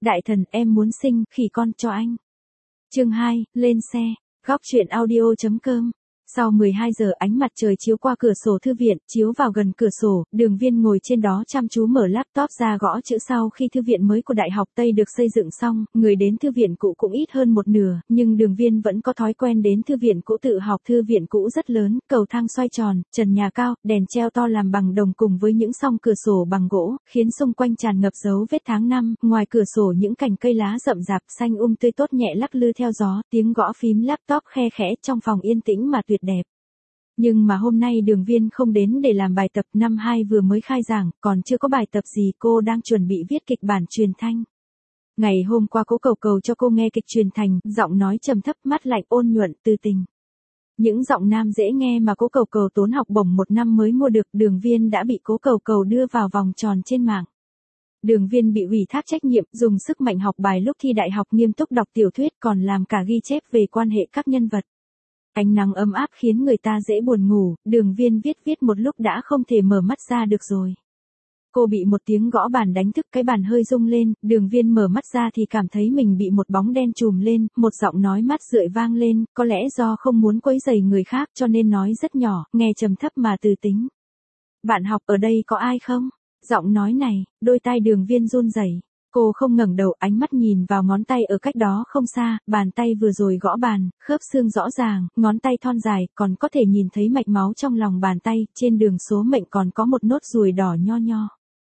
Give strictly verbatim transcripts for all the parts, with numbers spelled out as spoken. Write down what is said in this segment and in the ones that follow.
Đại thần, em muốn sinh khỉ con cho anh. Chương hai, lên xe. Góc truyện audio chấm com. Sau mười hai giờ ánh mặt trời chiếu qua cửa sổ thư viện, chiếu vào gần cửa sổ, Đường Viên ngồi trên đó chăm chú mở laptop ra gõ chữ. Sau khi thư viện mới của Đại học Tây được xây dựng xong, người đến thư viện cũ cũng ít hơn một nửa, nhưng Đường Viên vẫn có thói quen đến thư viện cũ tự học. Thư viện cũ rất lớn, cầu thang xoay tròn, trần nhà cao, đèn treo to làm bằng đồng cùng với những song cửa sổ bằng gỗ, khiến xung quanh tràn ngập dấu vết tháng năm. Ngoài cửa sổ những cành cây lá rậm rạp xanh um tươi tốt nhẹ lắc lư theo gió, tiếng gõ phím laptop khe khẽ trong phòng yên tĩnh mà tuyệt đẹp. Nhưng mà hôm nay Đường Viên không đến để làm bài tập, năm hai vừa mới khai giảng, còn chưa có bài tập gì, cô đang chuẩn bị viết kịch bản truyền thanh. Ngày hôm qua Cố Cầu Cầu cho cô nghe kịch truyền thành, giọng nói trầm thấp, mắt lạnh ôn nhuận từ tình. Những giọng nam dễ nghe mà Cố Cầu Cầu tốn học bổng một năm mới mua được, Đường Viên đã bị Cố Cầu Cầu đưa vào vòng tròn trên mạng. Đường Viên bị ủy thác trách nhiệm, dùng sức mạnh học bài lúc thi đại học, nghiêm túc đọc tiểu thuyết, còn làm cả ghi chép về quan hệ các nhân vật. Ánh nắng ấm áp khiến người ta dễ buồn ngủ, Đường Viên viết viết một lúc đã không thể mở mắt ra được rồi. Cô bị một tiếng gõ bàn đánh thức, cái bàn hơi rung lên, Đường Viên mở mắt ra thì cảm thấy mình bị một bóng đen trùm lên, một giọng nói mát rượi vang lên, có lẽ do không muốn quấy rầy người khác cho nên nói rất nhỏ, nghe trầm thấp mà từ tính. Bạn học ở đây có ai không? Giọng nói này, đôi tai Đường Viên run rẩy. Cô không ngẩng đầu, ánh mắt nhìn vào ngón tay ở cách đó không xa, bàn tay vừa rồi gõ bàn, khớp xương rõ ràng, ngón tay thon dài, còn có thể nhìn thấy mạch máu trong lòng bàn tay, trên đường số mệnh còn có một nốt ruồi đỏ nho nho.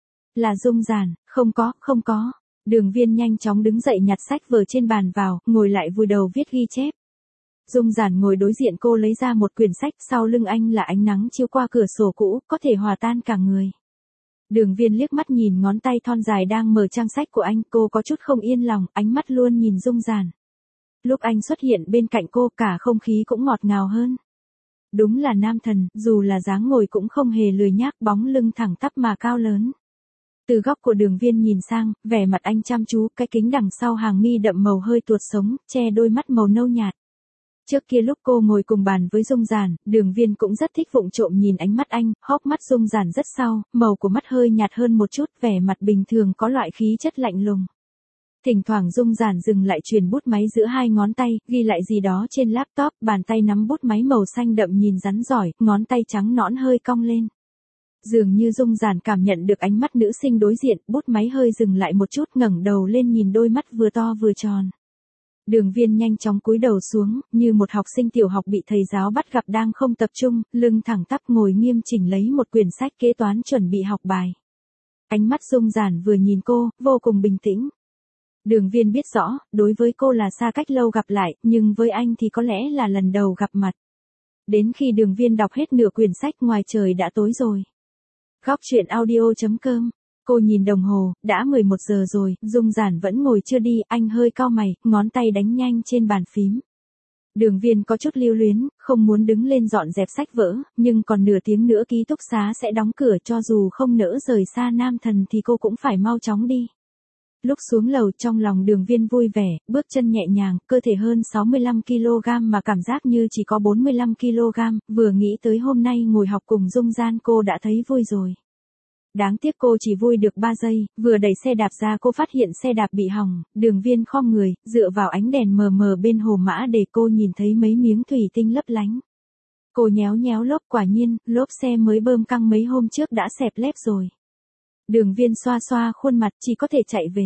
Là Dung Giản, không có, không có. Đường Viên nhanh chóng đứng dậy nhặt sách vở trên bàn vào, ngồi lại vùi đầu viết ghi chép. Dung Giản ngồi đối diện cô lấy ra một quyển sách, sau lưng anh là ánh nắng chiếu qua cửa sổ cũ, có thể hòa tan cả người. Đường Viên liếc mắt nhìn ngón tay thon dài đang mở trang sách của anh, cô có chút không yên lòng, ánh mắt luôn nhìn Dung Giản. Lúc anh xuất hiện bên cạnh cô, cả không khí cũng ngọt ngào hơn. Đúng là nam thần, dù là dáng ngồi cũng không hề lười nhác, bóng lưng thẳng tắp mà cao lớn. Từ góc của Đường Viên nhìn sang, vẻ mặt anh chăm chú, cái kính đằng sau hàng mi đậm màu hơi tuột sống, che đôi mắt màu nâu nhạt. Trước kia lúc cô ngồi cùng bàn với Dung Giản, Đường Viên cũng rất thích vụng trộm nhìn ánh mắt anh, hốc mắt Dung Giản rất sau, màu của mắt hơi nhạt hơn một chút, vẻ mặt bình thường có loại khí chất lạnh lùng. Thỉnh thoảng Dung Giản dừng lại chuyền bút máy giữa hai ngón tay, ghi lại gì đó trên laptop, bàn tay nắm bút máy màu xanh đậm nhìn rắn giỏi, ngón tay trắng nõn hơi cong lên. Dường như Dung Giản cảm nhận được ánh mắt nữ sinh đối diện, bút máy hơi dừng lại một chút, ngẩng đầu lên nhìn đôi mắt vừa to vừa tròn. Đường Viên nhanh chóng cúi đầu xuống, như một học sinh tiểu học bị thầy giáo bắt gặp đang không tập trung, lưng thẳng tắp ngồi nghiêm chỉnh lấy một quyển sách kế toán chuẩn bị học bài. Ánh mắt Dung Giản vừa nhìn cô, vô cùng bình tĩnh. Đường Viên biết rõ, đối với cô là xa cách lâu gặp lại, nhưng với anh thì có lẽ là lần đầu gặp mặt. Đến khi Đường Viên đọc hết nửa quyển sách, ngoài trời đã tối rồi. Góc truyện audio chấm com. Cô nhìn đồng hồ, đã mười một giờ rồi, Dung Giản vẫn ngồi chưa đi, anh hơi cau mày, ngón tay đánh nhanh trên bàn phím. Đường Viên có chút lưu luyến, không muốn đứng lên dọn dẹp sách vở, nhưng còn nửa tiếng nữa ký túc xá sẽ đóng cửa, cho dù không nỡ rời xa nam thần thì cô cũng phải mau chóng đi. Lúc xuống lầu trong lòng Đường Viên vui vẻ, bước chân nhẹ nhàng, cơ thể hơn sáu mươi lăm ki lô gam mà cảm giác như chỉ có bốn mươi lăm ki lô gam, vừa nghĩ tới hôm nay ngồi học cùng Dung Giản cô đã thấy vui rồi. Đáng tiếc cô chỉ vui được ba giây, vừa đẩy xe đạp ra cô phát hiện xe đạp bị hỏng, Đường Viên khom người, dựa vào ánh đèn mờ mờ bên hồ mã để cô nhìn thấy mấy miếng thủy tinh lấp lánh. Cô nhéo nhéo lốp, quả nhiên, lốp xe mới bơm căng mấy hôm trước đã xẹp lép rồi. Đường Viên xoa xoa khuôn mặt, chỉ có thể chạy về.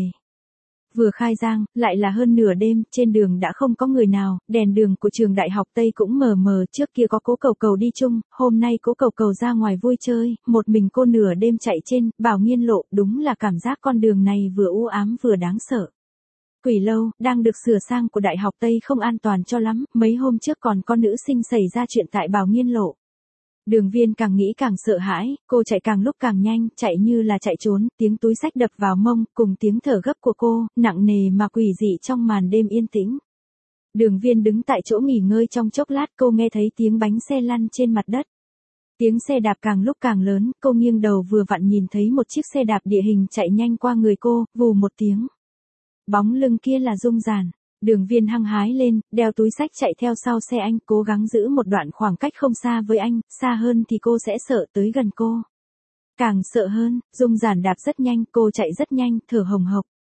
Vừa khai giảng, lại là hơn nửa đêm, trên đường đã không có người nào, đèn đường của trường Đại học Tây cũng mờ mờ, trước kia có Cố Cầu Cầu đi chung, hôm nay Cố Cầu Cầu ra ngoài vui chơi, một mình cô nửa đêm chạy trên Bảo Nghiên lộ, đúng là cảm giác con đường này vừa u ám vừa đáng sợ. Quỷ lâu, đang được sửa sang của Đại học Tây không an toàn cho lắm, mấy hôm trước còn có nữ sinh xảy ra chuyện tại Bảo Nghiên lộ. Đường Viên càng nghĩ càng sợ hãi, cô chạy càng lúc càng nhanh, chạy như là chạy trốn, tiếng túi xách đập vào mông, cùng tiếng thở gấp của cô, nặng nề mà quỷ dị trong màn đêm yên tĩnh. Đường Viên đứng tại chỗ nghỉ ngơi trong chốc lát, cô nghe thấy tiếng bánh xe lăn trên mặt đất. Tiếng xe đạp càng lúc càng lớn, cô nghiêng đầu vừa vặn nhìn thấy một chiếc xe đạp địa hình chạy nhanh qua người cô, vù một tiếng. Bóng lưng kia là Dung Giản. Đường Viên hăng hái lên, đeo túi xách chạy theo sau xe anh, cố gắng giữ một đoạn khoảng cách không xa với anh, xa hơn thì cô sẽ sợ tới gần cô. Càng sợ hơn, Dung Giản đạp rất nhanh, cô chạy rất nhanh, thở hồng hộc.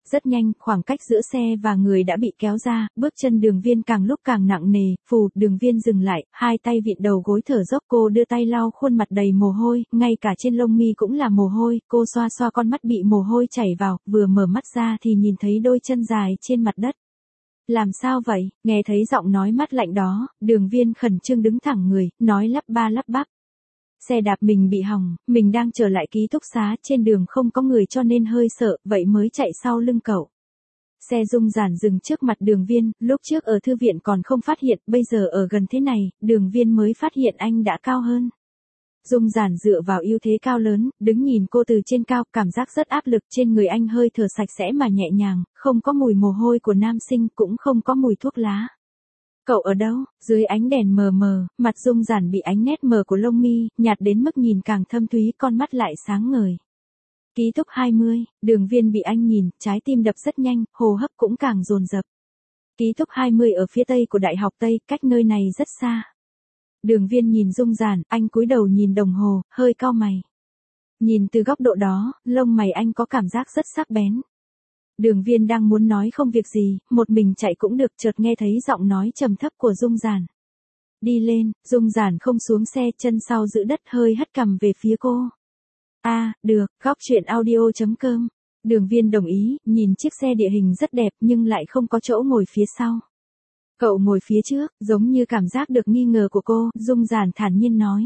Rất nhanh, khoảng cách giữa xe và người đã bị kéo ra, bước chân Đường Viên càng lúc càng nặng nề, phù, Đường Viên dừng lại, hai tay vịn đầu gối thở dốc, cô đưa tay lau khuôn mặt đầy mồ hôi, ngay cả trên lông mi cũng là mồ hôi, cô xoa xoa con mắt bị mồ hôi chảy vào, vừa mở mắt ra thì nhìn thấy đôi chân dài trên mặt đất. Làm sao vậy? Nghe thấy giọng nói mát lạnh đó, Đường Viên khẩn trương đứng thẳng người, nói lắp ba lắp bắp. Xe đạp mình bị hỏng, mình đang trở lại ký túc xá, trên đường không có người cho nên hơi sợ, vậy mới chạy sau lưng cậu. Xe Dung Giản dừng trước mặt Đường Viên, lúc trước ở thư viện còn không phát hiện, bây giờ ở gần thế này, Đường Viên mới phát hiện anh đã cao hơn. Dung Giản dựa vào ưu thế cao lớn, đứng nhìn cô từ trên cao, cảm giác rất áp lực, trên người anh hơi thở sạch sẽ mà nhẹ nhàng, không có mùi mồ hôi của nam sinh, cũng không có mùi thuốc lá. Cậu ở đâu? Dưới ánh đèn mờ mờ, mặt Dung Giản bị ánh nét mờ của lông mi, nhạt đến mức nhìn càng thâm thúy, con mắt lại sáng ngời. Ký túc hai mươi, Đường Viên bị anh nhìn, trái tim đập rất nhanh, hô hấp cũng càng dồn dập. Ký túc hai mươi ở phía tây của Đại học Tây, cách nơi này rất xa. Đường Viên nhìn Dung Giản, anh cúi đầu nhìn đồng hồ, hơi cau mày. Nhìn từ góc độ đó, lông mày anh có cảm giác rất sắc bén. Đường Viên đang muốn nói không việc gì, một mình chạy cũng được, chợt nghe thấy giọng nói trầm thấp của Dung Giản. Đi lên, Dung Giản không xuống xe, chân sau giữ đất, hơi hất cằm về phía cô. A, à, được, góc truyện audio chấm com. Đường Viên đồng ý, nhìn chiếc xe địa hình rất đẹp nhưng lại không có chỗ ngồi phía sau. Cậu ngồi phía trước, giống như cảm giác được nghi ngờ của cô, Dung Giản thản nhiên nói.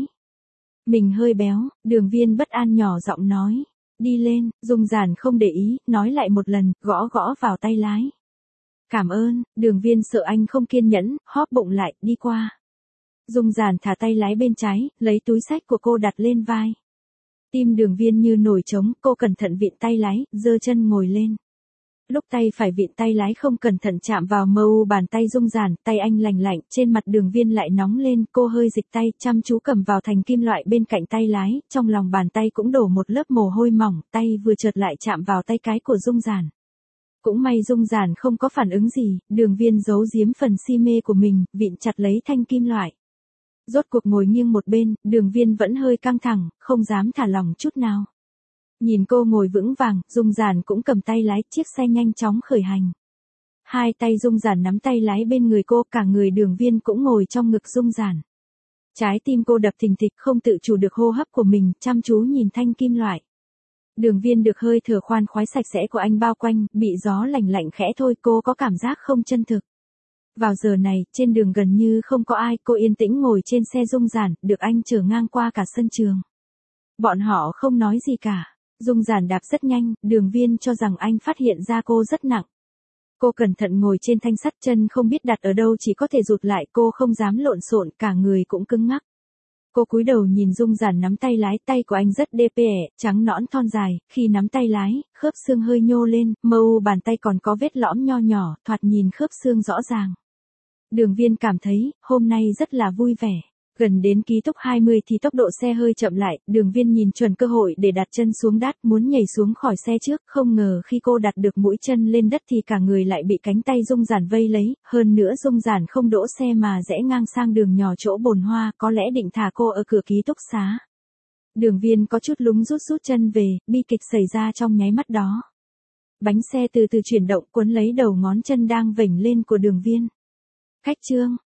Mình hơi béo, Đường Viên bất an nhỏ giọng nói. Đi lên, Dung Giản không để ý, nói lại một lần, gõ gõ vào tay lái. Cảm ơn, Đường Viên sợ anh không kiên nhẫn, hóp bụng lại, đi qua. Dung Giản thả tay lái bên trái, lấy túi xách của cô đặt lên vai. Tim Đường Viên như nổi trống, cô cẩn thận vịn tay lái, giơ chân ngồi lên. Lúc tay phải vịn tay lái không cẩn thận chạm vào mờ u bàn tay Dung Giản, tay anh lành lạnh, trên mặt Đường Viên lại nóng lên, cô hơi dịch tay, chăm chú cầm vào thành kim loại bên cạnh tay lái, trong lòng bàn tay cũng đổ một lớp mồ hôi mỏng, tay vừa chợt lại chạm vào tay cái của Dung Giản. Cũng may Dung Giản không có phản ứng gì, Đường Viên giấu giếm phần si mê của mình, vịn chặt lấy thanh kim loại. Rốt cuộc ngồi nghiêng một bên, Đường Viên vẫn hơi căng thẳng, không dám thả lỏng chút nào. Nhìn cô ngồi vững vàng, Dung Giản cũng cầm tay lái, chiếc xe nhanh chóng khởi hành. Hai tay Dung Giản nắm tay lái bên người cô, cả người Đường Viên cũng ngồi trong ngực Dung Giản. Trái tim cô đập thình thịch, không tự chủ được hô hấp của mình, chăm chú nhìn thanh kim loại. Đường Viên được hơi thở khoan khoái sạch sẽ của anh bao quanh, bị gió lạnh lạnh khẽ thôi, cô có cảm giác không chân thực. Vào giờ này, trên đường gần như không có ai, cô yên tĩnh ngồi trên xe Dung Giản, được anh chở ngang qua cả sân trường. Bọn họ không nói gì cả. Dung Giản đạp rất nhanh, Đường Viên cho rằng anh phát hiện ra cô rất nặng. Cô cẩn thận ngồi trên thanh sắt, chân không biết đặt ở đâu chỉ có thể rụt lại, cô không dám lộn xộn, cả người cũng cứng ngắc. Cô cúi đầu nhìn Dung Giản nắm tay lái, tay của anh rất đê pê ẻ, trắng nõn thon dài, khi nắm tay lái, khớp xương hơi nhô lên, mờ u bàn tay còn có vết lõm nho nhỏ, thoạt nhìn khớp xương rõ ràng. Đường Viên cảm thấy, hôm nay rất là vui vẻ. Gần đến ký túc hai mươi thì tốc độ xe hơi chậm lại, Đường Viên nhìn chuẩn cơ hội để đặt chân xuống đát, muốn nhảy xuống khỏi xe trước, không ngờ khi cô đặt được mũi chân lên đất thì cả người lại bị cánh tay Dung Giản vây lấy, hơn nữa Dung Giản không đỗ xe mà rẽ ngang sang đường nhỏ chỗ bồn hoa, có lẽ định thả cô ở cửa ký túc xá. Đường Viên có chút lúng rút rút chân về, bi kịch xảy ra trong nháy mắt đó. Bánh xe từ từ chuyển động, cuốn lấy đầu ngón chân đang vểnh lên của Đường Viên. Khách trương.